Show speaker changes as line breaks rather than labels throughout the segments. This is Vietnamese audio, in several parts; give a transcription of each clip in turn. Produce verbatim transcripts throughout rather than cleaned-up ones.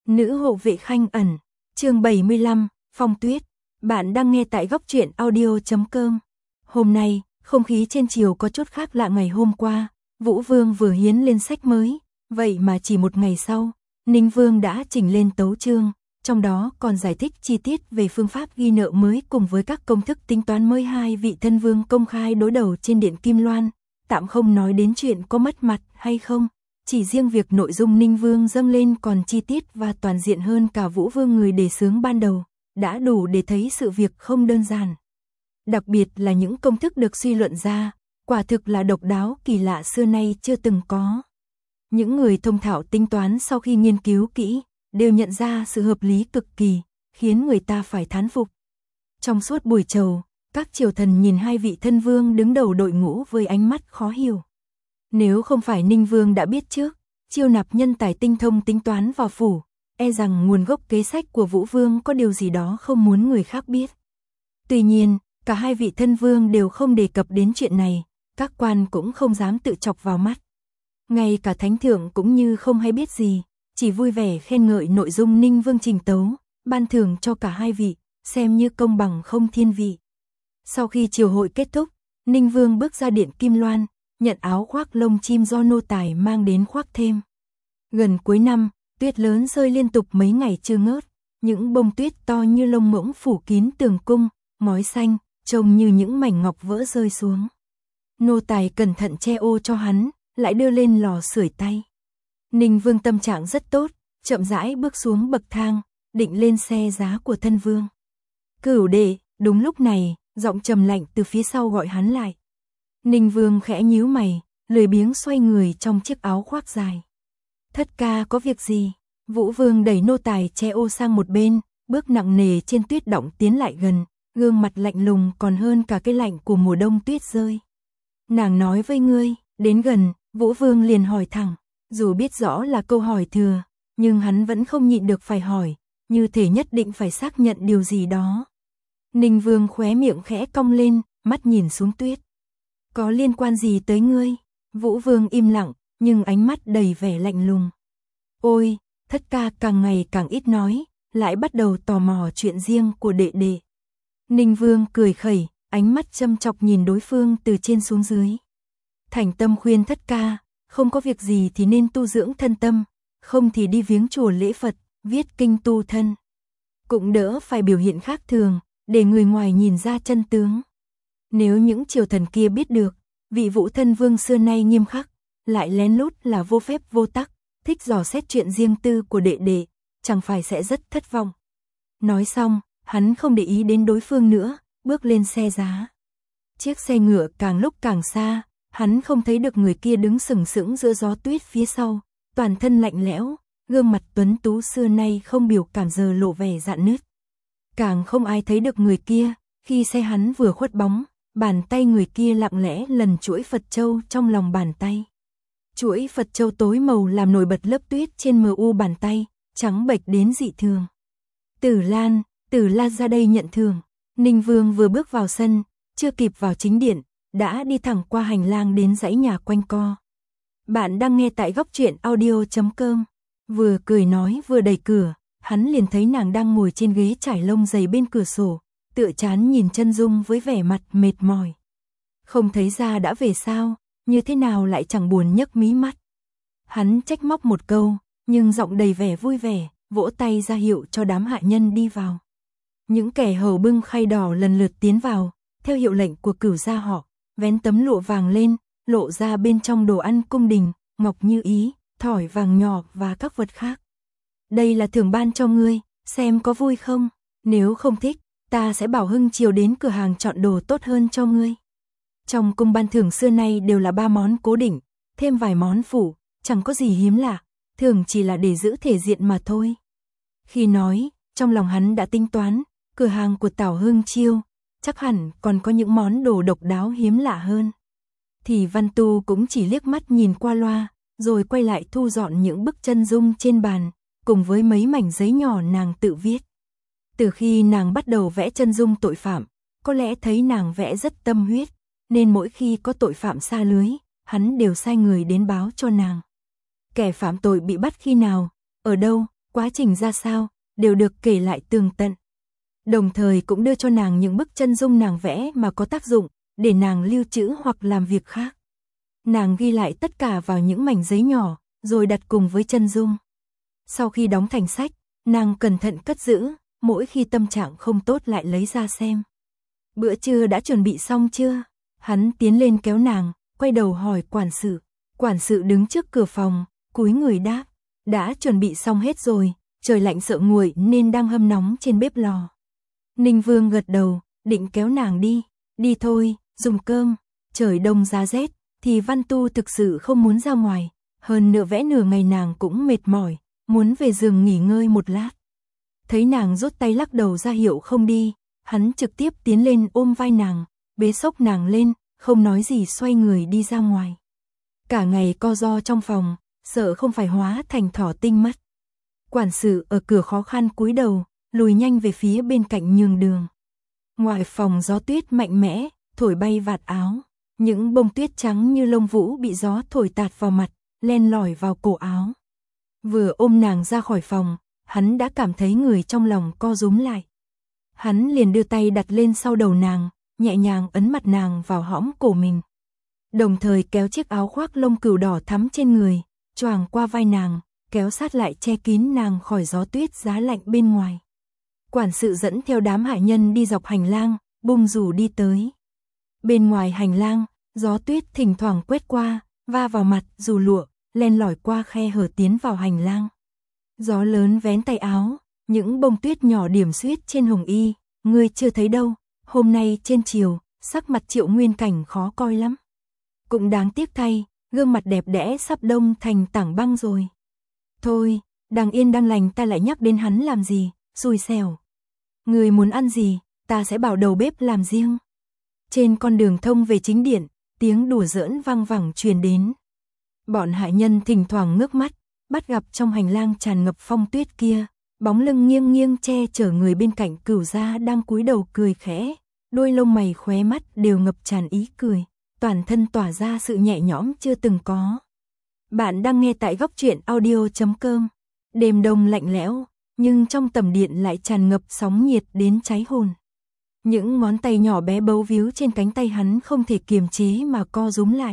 Nữ hộ vệ Khanh ẩn, chương bảy mươi lăm, Phong Tuyết. Bạn đang nghe tại góc truyện audio chấm com. Hôm nay, không khí trên chiều có chút khác lạ ngày hôm qua. Vũ Vương vừa hiến lên sách mới, vậy mà chỉ một ngày sau, Ninh Vương đã chỉnh lên tấu chương, trong đó còn giải thích chi tiết về phương pháp ghi nợ mới cùng với các công thức tính toán mới hai vị thân vương công khai đối đầu trên điện Kim Loan, tạm không nói đến chuyện có mất mặt hay không. Chỉ riêng việc nội dung Ninh Vương dâng lên còn chi tiết và toàn diện hơn cả Vũ Vương người đề xướng ban đầu, đã đủ để thấy sự việc không đơn giản. Đặc biệt là những công thức được suy luận ra, quả thực là độc đáo kỳ lạ xưa nay chưa từng có. Những người thông thạo tính toán sau khi nghiên cứu kỹ, đều nhận ra sự hợp lý cực kỳ, khiến người ta phải thán phục. Trong suốt buổi chầu, các triều thần nhìn hai vị thân vương đứng đầu đội ngũ với ánh mắt khó hiểu. Nếu không phải Ninh Vương đã biết trước, chiêu nạp nhân tài tinh thông tính toán vào phủ, e rằng nguồn gốc kế sách của Vũ Vương có điều gì đó không muốn người khác biết. Tuy nhiên, cả hai vị thân vương đều không đề cập đến chuyện này, các quan cũng không dám tự chọc vào mắt. Ngay cả thánh thượng cũng như không hay biết gì, chỉ vui vẻ khen ngợi nội dung Ninh Vương trình tấu, ban thưởng cho cả hai vị, xem như công bằng không thiên vị. Sau khi triều hội kết thúc, Ninh Vương bước ra điện Kim Loan, nhận áo khoác lông chim do nô tài mang đến khoác thêm. Gần cuối năm, tuyết lớn rơi liên tục mấy ngày chưa ngớt, những bông tuyết to như lông ngỗng phủ kín tường cung, ngói xanh, trông như những mảnh ngọc vỡ rơi xuống. Nô tài cẩn thận che ô cho hắn, lại đưa lên lò sưởi tay. Ninh Vương tâm trạng rất tốt, chậm rãi bước xuống bậc thang, định lên xe giá của thân vương. Cửu đệ, đúng lúc này, giọng trầm lạnh từ phía sau gọi hắn lại. Ninh Vương khẽ nhíu mày, lười biếng xoay người trong chiếc áo khoác dài. Thất ca có việc gì? Vũ Vương đẩy nô tài che ô sang một bên, bước nặng nề trên tuyết đọng tiến lại gần, gương mặt lạnh lùng còn hơn cả cái lạnh của mùa đông tuyết rơi. Nàng nói với ngươi, đến gần, Vũ Vương liền hỏi thẳng, dù biết rõ là câu hỏi thừa, nhưng hắn vẫn không nhịn được phải hỏi, như thể nhất định phải xác nhận điều gì đó. Ninh Vương khóe miệng khẽ cong lên, mắt nhìn xuống tuyết. Có liên quan gì tới ngươi? Vũ Vương im lặng, nhưng ánh mắt đầy vẻ lạnh lùng. Ôi, thất ca càng ngày càng ít nói, lại bắt đầu tò mò chuyện riêng của đệ đệ. Ninh Vương cười khẩy, ánh mắt châm chọc nhìn đối phương từ trên xuống dưới. Thành tâm khuyên thất ca, không có việc gì thì nên tu dưỡng thân tâm, không thì đi viếng chùa lễ Phật, viết kinh tu thân. Cũng đỡ phải biểu hiện khác thường, để người ngoài nhìn ra chân tướng. Nếu những triều thần kia biết được, vị Vũ thân vương xưa nay nghiêm khắc, lại lén lút là vô phép vô tắc, thích dò xét chuyện riêng tư của đệ đệ, chẳng phải sẽ rất thất vọng. Nói xong, hắn không để ý đến đối phương nữa, bước lên xe giá. Chiếc xe ngựa càng lúc càng xa, hắn không thấy được người kia đứng sừng sững giữa gió tuyết phía sau, toàn thân lạnh lẽo, gương mặt tuấn tú xưa nay không biểu cảm giờ lộ vẻ rạn nứt. Càng không ai thấy được người kia, khi xe hắn vừa khuất bóng, bàn tay người kia lặng lẽ lần chuỗi Phật châu trong lòng bàn tay. Chuỗi Phật châu tối màu làm nổi bật lớp tuyết trên mờ u bàn tay, trắng bệch đến dị thường. Tử Lan, Tử Lan ra đây nhận thưởng. Ninh Vương vừa bước vào sân, chưa kịp vào chính điện, đã đi thẳng qua hành lang đến dãy nhà quanh co. Bạn đang nghe tại góc truyện audio chấm com. Vừa cười nói vừa đẩy cửa, hắn liền thấy nàng đang ngồi trên ghế trải lông dày bên cửa sổ, tựa chán nhìn chân dung với vẻ mặt mệt mỏi. Không thấy ra đã về sao, như thế nào lại chẳng buồn nhấc mí mắt. Hắn trách móc một câu, nhưng giọng đầy vẻ vui vẻ, vỗ tay ra hiệu cho đám hạ nhân đi vào. Những kẻ hầu bưng khay đỏ lần lượt tiến vào, theo hiệu lệnh của cửu gia họ, vén tấm lụa vàng lên, lộ ra bên trong đồ ăn cung đình, ngọc như ý, thỏi vàng nhỏ và các vật khác. Đây là thưởng ban cho ngươi, xem có vui không? Nếu không thích, ta sẽ bảo Hưng chiều đến cửa hàng chọn đồ tốt hơn cho ngươi. Trong cung ban thưởng xưa nay đều là ba món cố định, thêm vài món phụ, chẳng có gì hiếm lạ, thường chỉ là để giữ thể diện mà thôi. Khi nói, trong lòng hắn đã tính toán, cửa hàng của Tảo Hưng Chiêu, chắc hẳn còn có những món đồ độc đáo hiếm lạ hơn. Thì Văn Tu cũng chỉ liếc mắt nhìn qua loa, rồi quay lại thu dọn những bức chân dung trên bàn, cùng với mấy mảnh giấy nhỏ nàng tự viết. Từ khi nàng bắt đầu vẽ chân dung tội phạm, có lẽ thấy nàng vẽ rất tâm huyết, nên mỗi khi có tội phạm sa lưới, hắn đều sai người đến báo cho nàng. Kẻ phạm tội bị bắt khi nào, ở đâu, qua quá trình ra sao, đều được kể lại tường tận. Đồng thời cũng đưa cho nàng những bức chân dung nàng vẽ mà có tác dụng, để nàng lưu trữ hoặc làm việc khác. Nàng ghi lại tất cả vào những mảnh giấy nhỏ, rồi đặt cùng với chân dung. Sau khi đóng thành sách, nàng cẩn thận cất giữ, mỗi khi tâm trạng không tốt lại lấy ra xem. Bữa trưa đã chuẩn bị xong chưa? Hắn tiến lên kéo nàng, quay đầu hỏi quản sự. Quản sự đứng trước cửa phòng, cúi người đáp. Đã chuẩn bị xong hết rồi, trời lạnh sợ nguội nên đang hâm nóng trên bếp lò. Ninh Vương gật đầu, định kéo nàng đi. Đi thôi, dùng cơm. Trời đông giá rét, thì Văn Tu thực sự không muốn ra ngoài. Hơn nữa vẽ nửa ngày nàng cũng mệt mỏi, muốn về giường nghỉ ngơi một lát. Thấy nàng rút tay lắc đầu ra hiệu không đi, hắn trực tiếp tiến lên ôm vai nàng, bế xốc nàng lên, không nói gì xoay người đi ra ngoài. Cả ngày co ro trong phòng, sợ không phải hóa thành thỏ tinh mất. Quản sự ở cửa khó khăn cúi đầu, lùi nhanh về phía bên cạnh nhường đường. Ngoài phòng gió tuyết mạnh mẽ, thổi bay vạt áo. Những bông tuyết trắng như lông vũ bị gió thổi tạt vào mặt, len lỏi vào cổ áo. Vừa ôm nàng ra khỏi phòng, hắn đã cảm thấy người trong lòng co rúm lại. Hắn liền đưa tay đặt lên sau đầu nàng, nhẹ nhàng ấn mặt nàng vào hõm cổ mình. Đồng thời kéo chiếc áo khoác lông cừu đỏ thắm trên người, choàng qua vai nàng, kéo sát lại che kín nàng khỏi gió tuyết giá lạnh bên ngoài. Quản sự dẫn theo đám hạ nhân đi dọc hành lang, bung dù đi tới. Bên ngoài hành lang, gió tuyết thỉnh thoảng quét qua, va vào mặt dù lụa, len lỏi qua khe hở tiến vào hành lang. Gió lớn vén tay áo, những bông tuyết nhỏ điểm xuyết trên hồng y, ngươi chưa thấy đâu, hôm nay trên chiều, sắc mặt Triệu Nguyên Cảnh khó coi lắm. Cũng đáng tiếc thay, gương mặt đẹp đẽ sắp đông thành tảng băng rồi. Thôi, đang yên đang lành ta lại nhắc đến hắn làm gì, xui xẻo. Người muốn ăn gì, ta sẽ bảo đầu bếp làm riêng. Trên con đường thông về chính điện, tiếng đùa giỡn vang vẳng truyền đến. Bọn hạ nhân thỉnh thoảng ngước mắt, bắt gặp trong hành lang tràn ngập phong tuyết kia, bóng lưng nghiêng nghiêng che chở người bên cạnh Cửu gia đang cúi đầu cười khẽ, đôi lông mày khóe mắt đều ngập tràn ý cười, toàn thân tỏa ra sự nhẹ nhõm chưa từng có. Bạn đang nghe tại góc truyện audio chấm com. Đêm đông lạnh lẽo, nhưng trong tầm điện lại tràn ngập sóng nhiệt đến cháy hồn. Những ngón tay nhỏ bé bấu víu trên cánh tay hắn không thể kiềm chế mà co rúm lại.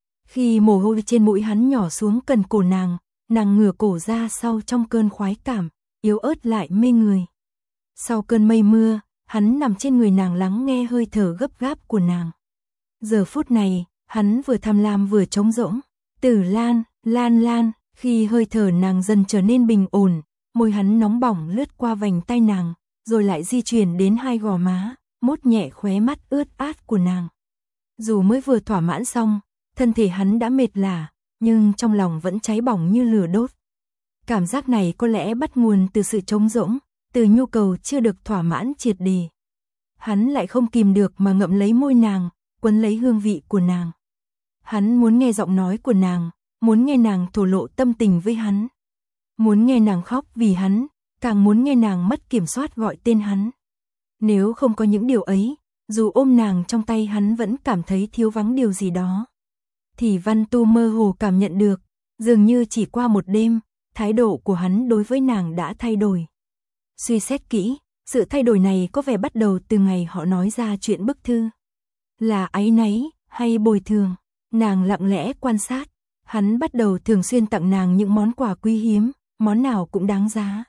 Khi mồ hôi trên mũi hắn nhỏ xuống cần cổ nàng, nàng ngửa cổ ra sau trong cơn khoái cảm, yếu ớt lại mê người. Sau cơn mây mưa, hắn nằm trên người nàng lắng nghe hơi thở gấp gáp của nàng. Giờ phút này, hắn vừa tham lam vừa trống rỗng. Tử Lan, Lan Lan, khi hơi thở nàng dần trở nên bình ổn, môi hắn nóng bỏng lướt qua vành tay nàng, rồi lại di chuyển đến hai gò má, mốt nhẹ khóe mắt ướt át của nàng. Dù mới vừa thỏa mãn xong, thân thể hắn đã mệt lả, nhưng trong lòng vẫn cháy bỏng như lửa đốt. Cảm giác này có lẽ bắt nguồn từ sự trống rỗng, từ nhu cầu chưa được thỏa mãn triệt để. Hắn lại không kìm được mà ngậm lấy môi nàng, quấn lấy hương vị của nàng. Hắn muốn nghe giọng nói của nàng, muốn nghe nàng thổ lộ tâm tình với hắn. Muốn nghe nàng khóc vì hắn, càng muốn nghe nàng mất kiểm soát gọi tên hắn. Nếu không có những điều ấy, dù ôm nàng trong tay hắn vẫn cảm thấy thiếu vắng điều gì đó. Thì Văn Tu mơ hồ cảm nhận được, dường như chỉ qua một đêm, thái độ của hắn đối với nàng đã thay đổi. Suy xét kỹ, sự thay đổi này có vẻ bắt đầu từ ngày họ nói ra chuyện bức thư. Là áy náy hay bồi thường, nàng lặng lẽ quan sát, hắn bắt đầu thường xuyên tặng nàng những món quà quý hiếm, món nào cũng đáng giá.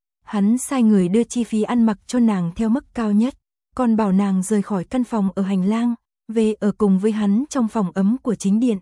Hắn sai người đưa chi phí ăn mặc cho nàng theo mức cao nhất, còn bảo nàng rời khỏi căn phòng ở hành lang, về ở cùng với hắn trong phòng ấm của chính điện.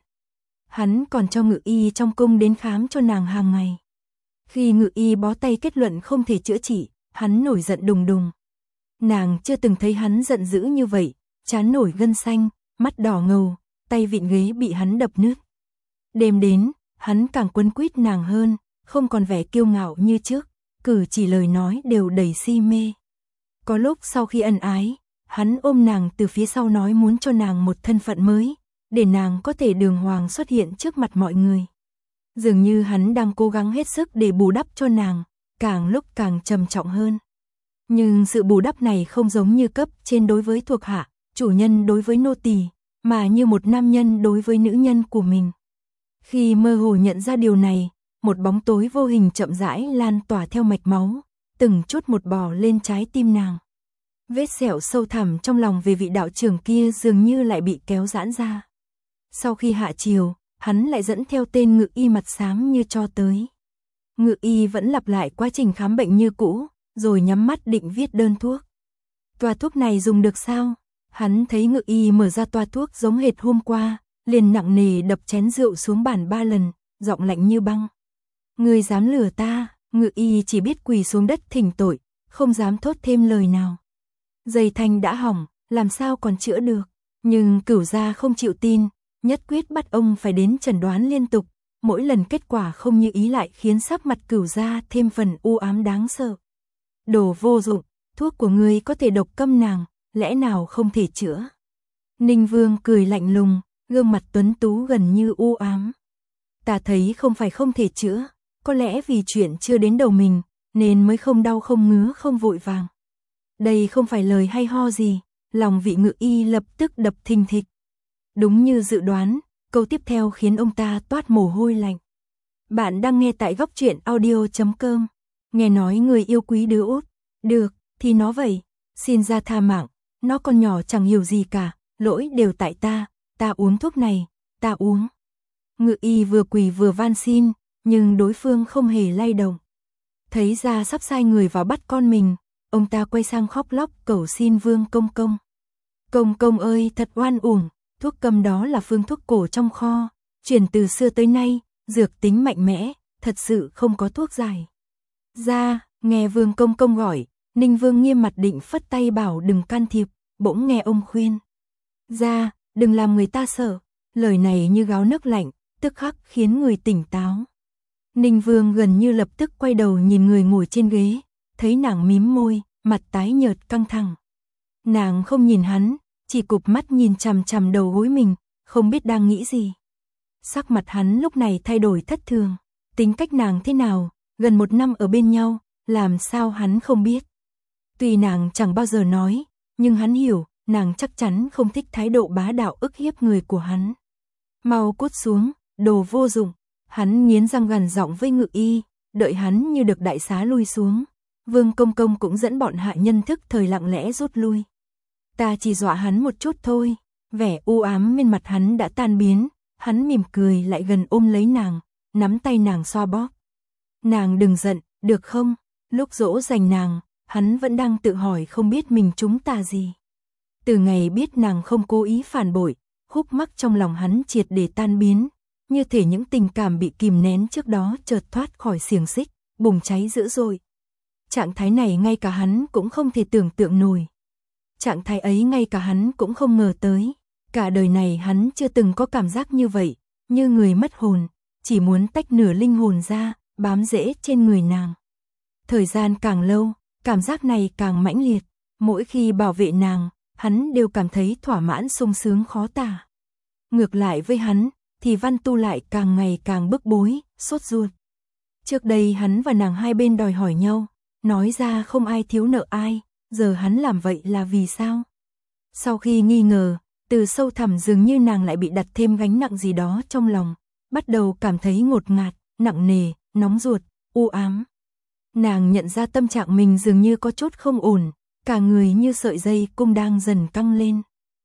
Hắn còn cho ngự y trong cung đến khám cho nàng hàng ngày. Khi ngự y bó tay kết luận không thể chữa trị, hắn nổi giận đùng đùng. Nàng chưa từng thấy hắn giận dữ như vậy, trán nổi gân xanh, mắt đỏ ngầu, tay vịn ghế bị hắn đập nứt. Đêm đến, hắn càng quấn quýt nàng hơn, không còn vẻ kiêu ngạo như trước, cử chỉ lời nói đều đầy si mê. Có lúc sau khi ân ái, hắn ôm nàng từ phía sau nói muốn cho nàng một thân phận mới, để nàng có thể đường hoàng xuất hiện trước mặt mọi người. Dường như hắn đang cố gắng hết sức để bù đắp cho nàng, càng lúc càng trầm trọng hơn. Nhưng sự bù đắp này không giống như cấp trên đối với thuộc hạ, chủ nhân đối với nô tỳ, mà như một nam nhân đối với nữ nhân của mình. Khi mơ hồ nhận ra điều này, một bóng tối vô hình chậm rãi lan tỏa theo mạch máu, từng chút một bò lên trái tim nàng. Vết sẹo sâu thẳm trong lòng về vị đạo trưởng kia dường như lại bị kéo giãn ra. Sau khi hạ chiều, hắn lại dẫn theo tên ngự y mặt xám như cho tới. Ngự y vẫn lặp lại quá trình khám bệnh như cũ, rồi nhắm mắt định viết đơn thuốc. Toa thuốc này dùng được sao? Hắn thấy ngự y mở ra toa thuốc giống hệt hôm qua, liền nặng nề đập chén rượu xuống bàn ba lần, giọng lạnh như băng. Ngươi dám lừa ta? Ngự y chỉ biết quỳ xuống đất thỉnh tội, không dám thốt thêm lời nào. Dây thanh đã hỏng, làm sao còn chữa được? Nhưng Cửu gia không chịu tin, nhất quyết bắt ông phải đến chẩn đoán liên tục. Mỗi lần kết quả không như ý lại khiến sắc mặt Cửu gia thêm phần u ám đáng sợ. Đồ vô dụng, thuốc của ngươi có thể độc câm nàng, lẽ nào không thể chữa? Ninh Vương cười lạnh lùng, gương mặt tuấn tú gần như u ám. Ta thấy không phải không thể chữa, có lẽ vì chuyện chưa đến đầu mình, nên mới không đau không ngứa không vội vàng. Đây không phải lời hay ho gì, lòng vị ngự y lập tức đập thình thịch. Đúng như dự đoán, câu tiếp theo khiến ông ta toát mồ hôi lạnh. Bạn đang nghe tại góc truyện audio chấm com. Nghe nói người yêu quý đứa út, được, thì nó vậy, xin ra tha mạng, nó còn nhỏ chẳng hiểu gì cả, lỗi đều tại ta, ta uống thuốc này, ta uống. Ngự y vừa quỳ vừa van xin, nhưng đối phương không hề lay động. Thấy ra sắp sai người vào bắt con mình, ông ta quay sang khóc lóc cầu xin Vương công công. Công công ơi, thật oan uổng, thuốc câm đó là phương thuốc cổ trong kho, truyền từ xưa tới nay, dược tính mạnh mẽ, thật sự không có thuốc giải. Ra, nghe Vương công công gọi, Ninh Vương nghiêm mặt định phất tay bảo đừng can thiệp, bỗng nghe ông khuyên. Ra, đừng làm người ta sợ, lời này như gáo nước lạnh, tức khắc khiến người tỉnh táo. Ninh Vương gần như lập tức quay đầu nhìn người ngồi trên ghế, thấy nàng mím môi, mặt tái nhợt căng thẳng. Nàng không nhìn hắn, chỉ cụp mắt nhìn chằm chằm đầu gối mình, không biết đang nghĩ gì. Sắc mặt hắn lúc này thay đổi thất thường, tính cách nàng thế nào, gần một năm ở bên nhau, làm sao hắn không biết. Tuy nàng chẳng bao giờ nói, nhưng hắn hiểu, nàng chắc chắn không thích thái độ bá đạo ức hiếp người của hắn. Mau cút xuống, đồ vô dụng, hắn nghiến răng gằn giọng với ngự y, đợi hắn như được đại xá lui xuống. Vương công công cũng dẫn bọn hạ nhân thức thời lặng lẽ rút lui. Ta chỉ dọa hắn một chút thôi, vẻ u ám bên mặt hắn đã tan biến, hắn mỉm cười lại gần ôm lấy nàng, nắm tay nàng xoa bóp. Nàng đừng giận, được không? Lúc dỗ dành nàng, hắn vẫn đang tự hỏi không biết mình trúng tà gì. Từ ngày biết nàng không cố ý phản bội, khúc mắc trong lòng hắn triệt để tan biến, như thể những tình cảm bị kìm nén trước đó chợt thoát khỏi xiềng xích, bùng cháy dữ dội. Trạng thái này ngay cả hắn cũng không thể tưởng tượng nổi. Trạng thái ấy ngay cả hắn cũng không ngờ tới. Cả đời này hắn chưa từng có cảm giác như vậy, như người mất hồn, chỉ muốn tách nửa linh hồn ra, bám rễ trên người nàng. Thời gian càng lâu, cảm giác này càng mãnh liệt. Mỗi khi bảo vệ nàng, hắn đều cảm thấy thỏa mãn sung sướng khó tả. Ngược lại với hắn, thì Văn Tu lại càng ngày càng bức bối, sốt ruột. Trước đây hắn và nàng hai bên đòi hỏi nhau, nói ra không ai thiếu nợ ai, giờ hắn làm vậy là vì sao? Sau khi nghi ngờ, từ sâu thẳm dường như nàng lại bị đặt thêm gánh nặng gì đó trong lòng, bắt đầu cảm thấy ngột ngạt, nặng nề, nóng ruột, u ám. Nàng nhận ra tâm trạng mình dường như có chút không ổn, cả người như sợi dây cung đang dần căng lên.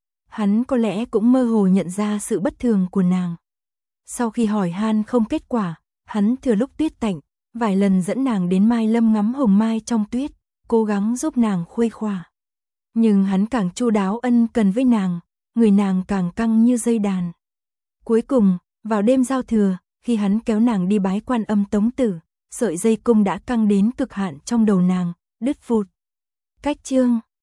Hắn có lẽ cũng mơ hồ nhận ra sự bất thường của nàng. Sau khi hỏi han không kết quả, hắn thừa lúc tuyết tạnh, vài lần dẫn nàng đến Mai Lâm ngắm hồng mai trong tuyết, cố gắng giúp nàng khuây khỏa. Nhưng hắn càng chu đáo ân cần với nàng, người nàng càng căng như dây đàn. Cuối cùng, vào đêm giao thừa, khi hắn kéo nàng đi bái Quan Âm Tống Tử, sợi dây cung đã căng đến cực hạn trong đầu nàng, đứt vụt. Cách chương